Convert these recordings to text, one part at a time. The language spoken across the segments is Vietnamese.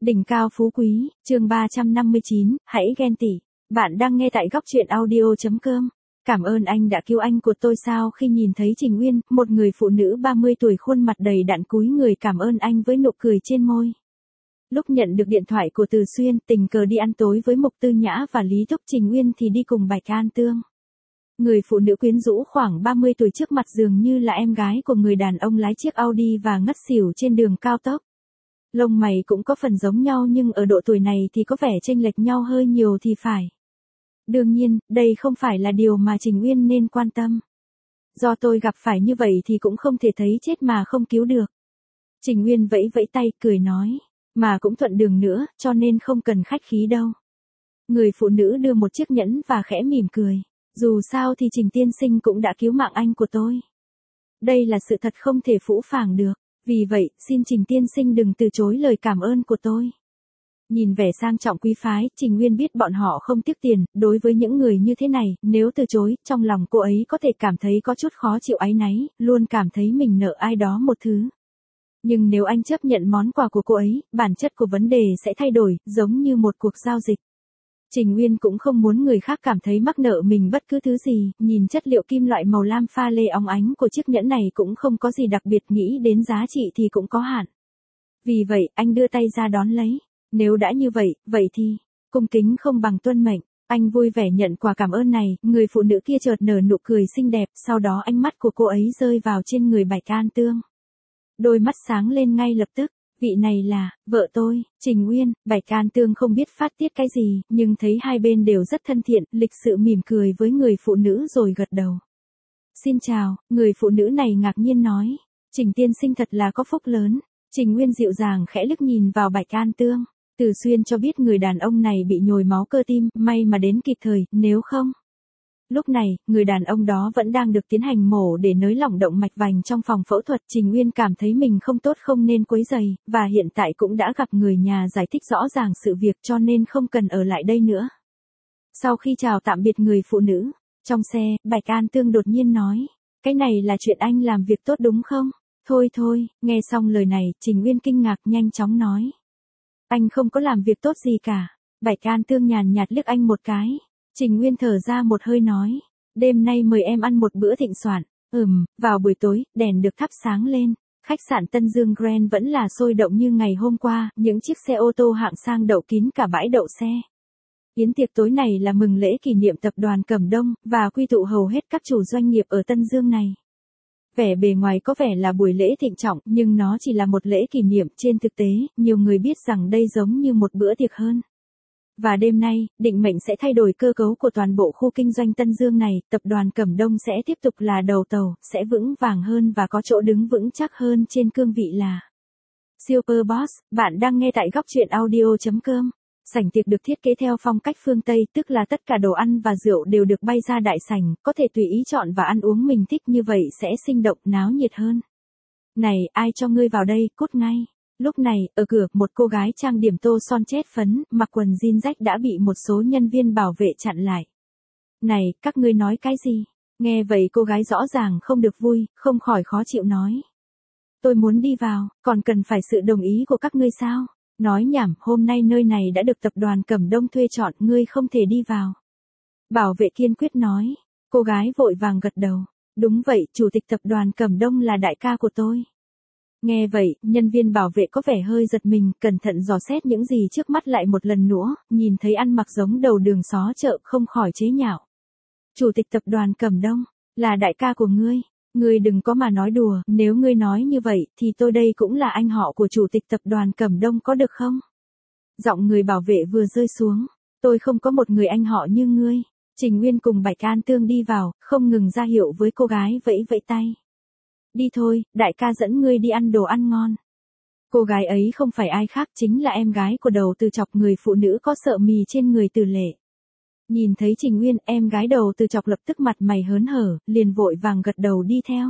Đỉnh cao phú quý, chương 359, hãy ghen tị. Bạn đang nghe tại góc truyện audio.com. Cảm ơn anh đã cứu anh của tôi sao. Khi nhìn thấy Trình Uyên, một người phụ nữ 30 tuổi khuôn mặt đầy đặn cúi người cảm ơn anh với nụ cười trên môi. Lúc nhận được điện thoại của Từ Xuyên, tình cờ đi ăn tối với Mục Tư Nhã và Lý Thúc, Trình Uyên thì đi cùng Bạch An Tương. Người phụ nữ quyến rũ khoảng 30 tuổi trước mặt dường như là em gái của người đàn ông lái chiếc Audi và ngất xỉu trên đường cao tốc. Lông mày cũng có phần giống nhau nhưng ở độ tuổi này thì có vẻ chênh lệch nhau hơi nhiều thì phải. Đương nhiên, đây không phải là điều mà Trình Uyên nên quan tâm. Do tôi gặp phải như vậy thì cũng không thể thấy chết mà không cứu được. Trình Uyên vẫy vẫy tay cười nói, mà cũng thuận đường nữa, cho nên không cần khách khí đâu. Người phụ nữ đưa một chiếc nhẫn và khẽ mỉm cười. Dù sao thì Trình tiên sinh cũng đã cứu mạng anh của tôi. Đây là sự thật không thể phũ phàng được. Vì vậy, xin Trình tiên sinh đừng từ chối lời cảm ơn của tôi. Nhìn vẻ sang trọng quý phái, Trình Uyên biết bọn họ không tiếc tiền, đối với những người như thế này, nếu từ chối, trong lòng cô ấy có thể cảm thấy có chút khó chịu áy náy, luôn cảm thấy mình nợ ai đó một thứ. Nhưng nếu anh chấp nhận món quà của cô ấy, bản chất của vấn đề sẽ thay đổi, giống như một cuộc giao dịch. Trình Uyên cũng không muốn người khác cảm thấy mắc nợ mình bất cứ thứ gì, nhìn chất liệu kim loại màu lam pha lê óng ánh của chiếc nhẫn này cũng không có gì đặc biệt, nghĩ đến giá trị thì cũng có hạn. Vì vậy, anh đưa tay ra đón lấy. Nếu đã như vậy, vậy thì, cung kính không bằng tuân mệnh. Anh vui vẻ nhận quà cảm ơn này, người phụ nữ kia chợt nở nụ cười xinh đẹp, sau đó ánh mắt của cô ấy rơi vào trên người Bạch An Tương. Đôi mắt sáng lên ngay lập tức. Vị này là, vợ tôi, Trình Uyên. Bạch An Tương không biết phát tiết cái gì, nhưng thấy hai bên đều rất thân thiện, lịch sự mỉm cười với người phụ nữ rồi gật đầu. Xin chào, người phụ nữ này ngạc nhiên nói. Trình tiên sinh thật là có phúc lớn. Trình Uyên dịu dàng khẽ liếc nhìn vào Bạch An Tương. Từ Xuyên cho biết người đàn ông này bị nhồi máu cơ tim, may mà đến kịp thời, nếu không. Lúc này, người đàn ông đó vẫn đang được tiến hành mổ để nới lỏng động mạch vành trong phòng phẫu thuật. Trình Uyên cảm thấy mình không tốt không nên quấy rầy, và hiện tại cũng đã gặp người nhà giải thích rõ ràng sự việc cho nên không cần ở lại đây nữa. Sau khi chào tạm biệt người phụ nữ, trong xe, Bạch An Tương đột nhiên nói, cái này là chuyện anh làm việc tốt đúng không? Thôi, nghe xong lời này, Trình Uyên kinh ngạc nhanh chóng nói. Anh không có làm việc tốt gì cả. Bạch An Tương nhàn nhạt liếc anh một cái. Trình Uyên thở ra một hơi nói, đêm nay mời em ăn một bữa thịnh soạn. Vào buổi tối, đèn được thắp sáng lên. Khách sạn Tân Dương Grand vẫn là sôi động như ngày hôm qua, những chiếc xe ô tô hạng sang đậu kín cả bãi đậu xe. Yến tiệc tối này là mừng lễ kỷ niệm tập đoàn Cẩm Đông, và quy tụ hầu hết các chủ doanh nghiệp ở Tân Dương này. Vẻ bề ngoài có vẻ là buổi lễ thịnh trọng, nhưng nó chỉ là một lễ kỷ niệm, trên thực tế, nhiều người biết rằng đây giống như một bữa tiệc hơn. Và đêm nay, định mệnh sẽ thay đổi cơ cấu của toàn bộ khu kinh doanh Tân Dương này, tập đoàn Cẩm Đông sẽ tiếp tục là đầu tàu, sẽ vững vàng hơn và có chỗ đứng vững chắc hơn trên cương vị là Super Boss. Bạn đang nghe tại góc truyện audio.com. Sảnh tiệc được thiết kế theo phong cách phương Tây, tức là tất cả đồ ăn và rượu đều được bay ra đại sảnh, có thể tùy ý chọn và ăn uống mình thích, như vậy sẽ sinh động, náo nhiệt hơn. Này, ai cho ngươi vào đây, cút ngay. Lúc này, ở cửa, một cô gái trang điểm tô son chét phấn, mặc quần jean rách đã bị một số nhân viên bảo vệ chặn lại. Này, các ngươi nói cái gì? Nghe vậy cô gái rõ ràng không được vui, không khỏi khó chịu nói. Tôi muốn đi vào, còn cần phải sự đồng ý của các ngươi sao? Nói nhảm, hôm nay nơi này đã được tập đoàn Cẩm Đông thuê chọn, ngươi không thể đi vào. Bảo vệ kiên quyết nói. Cô gái vội vàng gật đầu. Đúng vậy, chủ tịch tập đoàn Cẩm Đông là đại ca của tôi. Nghe vậy, nhân viên bảo vệ có vẻ hơi giật mình, cẩn thận dò xét những gì trước mắt lại một lần nữa, nhìn thấy ăn mặc giống đầu đường xó chợ không khỏi chế nhạo. Chủ tịch tập đoàn Cẩm Đông, là đại ca của ngươi. Ngươi đừng có mà nói đùa, nếu ngươi nói như vậy, thì tôi đây cũng là anh họ của chủ tịch tập đoàn Cẩm Đông có được không? Giọng người bảo vệ vừa rơi xuống, tôi không có một người anh họ như ngươi. Trình Uyên cùng Bạch An Tương đi vào, không ngừng ra hiệu với cô gái vẫy vẫy tay. Đi thôi, đại ca dẫn ngươi đi ăn đồ ăn ngon. Cô gái ấy không phải ai khác, chính là em gái của Đầu Từ Chọc, người phụ nữ có sợ mì trên người Từ Lệ. Nhìn thấy Trình Uyên, em gái Đầu Từ Chọc lập tức mặt mày hớn hở, liền vội vàng gật đầu đi theo.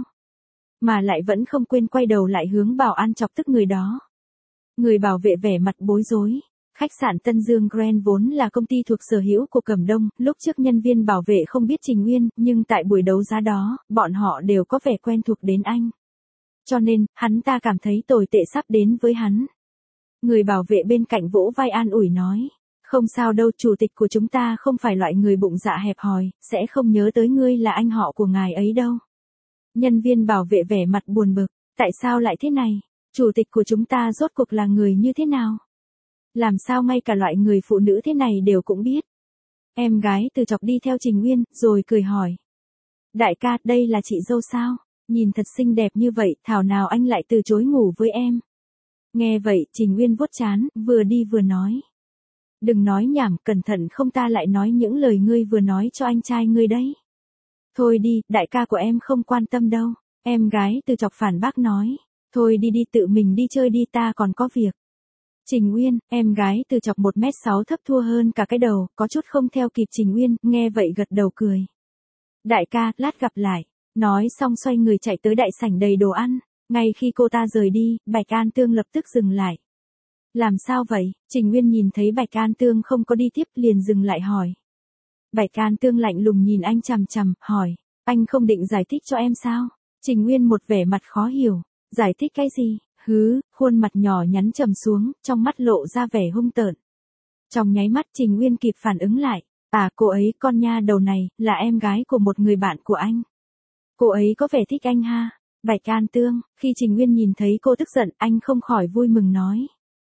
Mà lại vẫn không quên quay đầu lại hướng bảo an chọc tức người đó. Người bảo vệ vẻ mặt bối rối. Khách sạn Tân Dương Grand vốn là công ty thuộc sở hữu của Cẩm Đông, lúc trước nhân viên bảo vệ không biết Trình Uyên, nhưng tại buổi đấu giá đó, bọn họ đều có vẻ quen thuộc đến anh. Cho nên, hắn ta cảm thấy tồi tệ sắp đến với hắn. Người bảo vệ bên cạnh vỗ vai an ủi nói. Không sao đâu, chủ tịch của chúng ta không phải loại người bụng dạ hẹp hòi, sẽ không nhớ tới ngươi là anh họ của ngài ấy đâu. Nhân viên bảo vệ vẻ mặt buồn bực, tại sao lại thế này? Chủ tịch của chúng ta rốt cuộc là người như thế nào? Làm sao ngay cả loại người phụ nữ thế này đều cũng biết? Em gái Từ Chọc đi theo Trình Uyên, rồi cười hỏi. Đại ca, đây là chị dâu sao? Nhìn thật xinh đẹp như vậy, thảo nào anh lại từ chối ngủ với em? Nghe vậy, Trình Uyên vuốt trán, vừa đi vừa nói. Đừng nói nhảm, cẩn thận không ta lại nói những lời ngươi vừa nói cho anh trai ngươi đấy. Thôi đi, đại ca của em không quan tâm đâu. Em gái Từ Chọc phản bác nói. Thôi đi đi, tự mình đi chơi đi, ta còn có việc. Trình Uyên, em gái Từ Chọc 1m6 thấp thua hơn cả cái đầu, có chút không theo kịp Trình Uyên, nghe vậy gật đầu cười. Đại ca, lát gặp lại. Nói xong xoay người chạy tới đại sảnh đầy đồ ăn. Ngay khi cô ta rời đi, Bạch An Tương lập tức dừng lại. Làm sao vậy? Trình Uyên nhìn thấy Bạch An Tương không có đi tiếp liền dừng lại hỏi. Bạch An Tương lạnh lùng nhìn anh chằm chằm, hỏi. Anh không định giải thích cho em sao? Trình Uyên một vẻ mặt khó hiểu. Giải thích cái gì? Khuôn mặt nhỏ nhắn trầm xuống, trong mắt lộ ra vẻ hung tợn. Trong nháy mắt Trình Uyên kịp phản ứng lại. À, cô ấy, con nha đầu này, là em gái của một người bạn của anh. Cô ấy có vẻ thích anh ha. Bạch An Tương, khi Trình Uyên nhìn thấy cô tức giận, anh không khỏi vui mừng nói.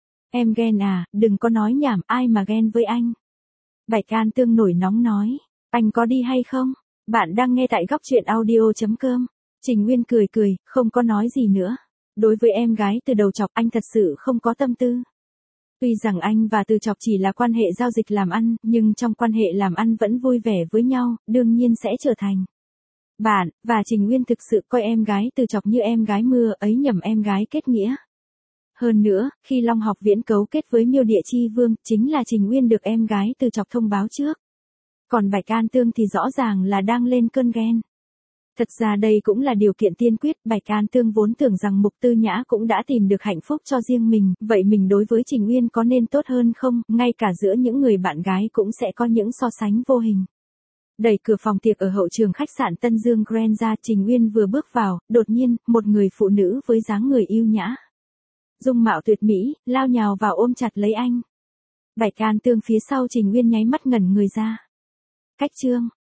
Em ghen à, đừng có nói nhảm, ai mà ghen với anh. Bạch An Tương nổi nóng nói. Anh có đi hay không? Bạn đang nghe tại góc truyện audio.com. Trình Uyên cười cười, không có nói gì nữa. Đối với em gái Từ Đầu Chọc, anh thật sự không có tâm tư. Tuy rằng anh và Từ Chọc chỉ là quan hệ giao dịch làm ăn, nhưng trong quan hệ làm ăn vẫn vui vẻ với nhau, đương nhiên sẽ trở thành bạn, và Trình Uyên thực sự coi em gái Từ Chọc như em gái mưa ấy, nhầm em gái kết nghĩa. Hơn nữa, khi Long Học Viễn cấu kết với Miêu Địa Chi Vương, chính là Trình Uyên được em gái Từ Chọc thông báo trước. Còn Bạch An Tương thì rõ ràng là đang lên cơn ghen. Thật ra đây cũng là điều kiện tiên quyết, Bạch An Tương vốn tưởng rằng Mục Tư Nhã cũng đã tìm được hạnh phúc cho riêng mình, vậy mình đối với Trình Uyên có nên tốt hơn không, ngay cả giữa những người bạn gái cũng sẽ có những so sánh vô hình. Đẩy cửa phòng tiệc ở hậu trường khách sạn Tân Dương Grand ra, Trình Uyên vừa bước vào, đột nhiên, một người phụ nữ với dáng người yêu nhã, dung mạo tuyệt mỹ, lao nhào vào ôm chặt lấy anh. Bạch An Tương phía sau Trình Uyên nháy mắt ngẩn người ra. Cách chương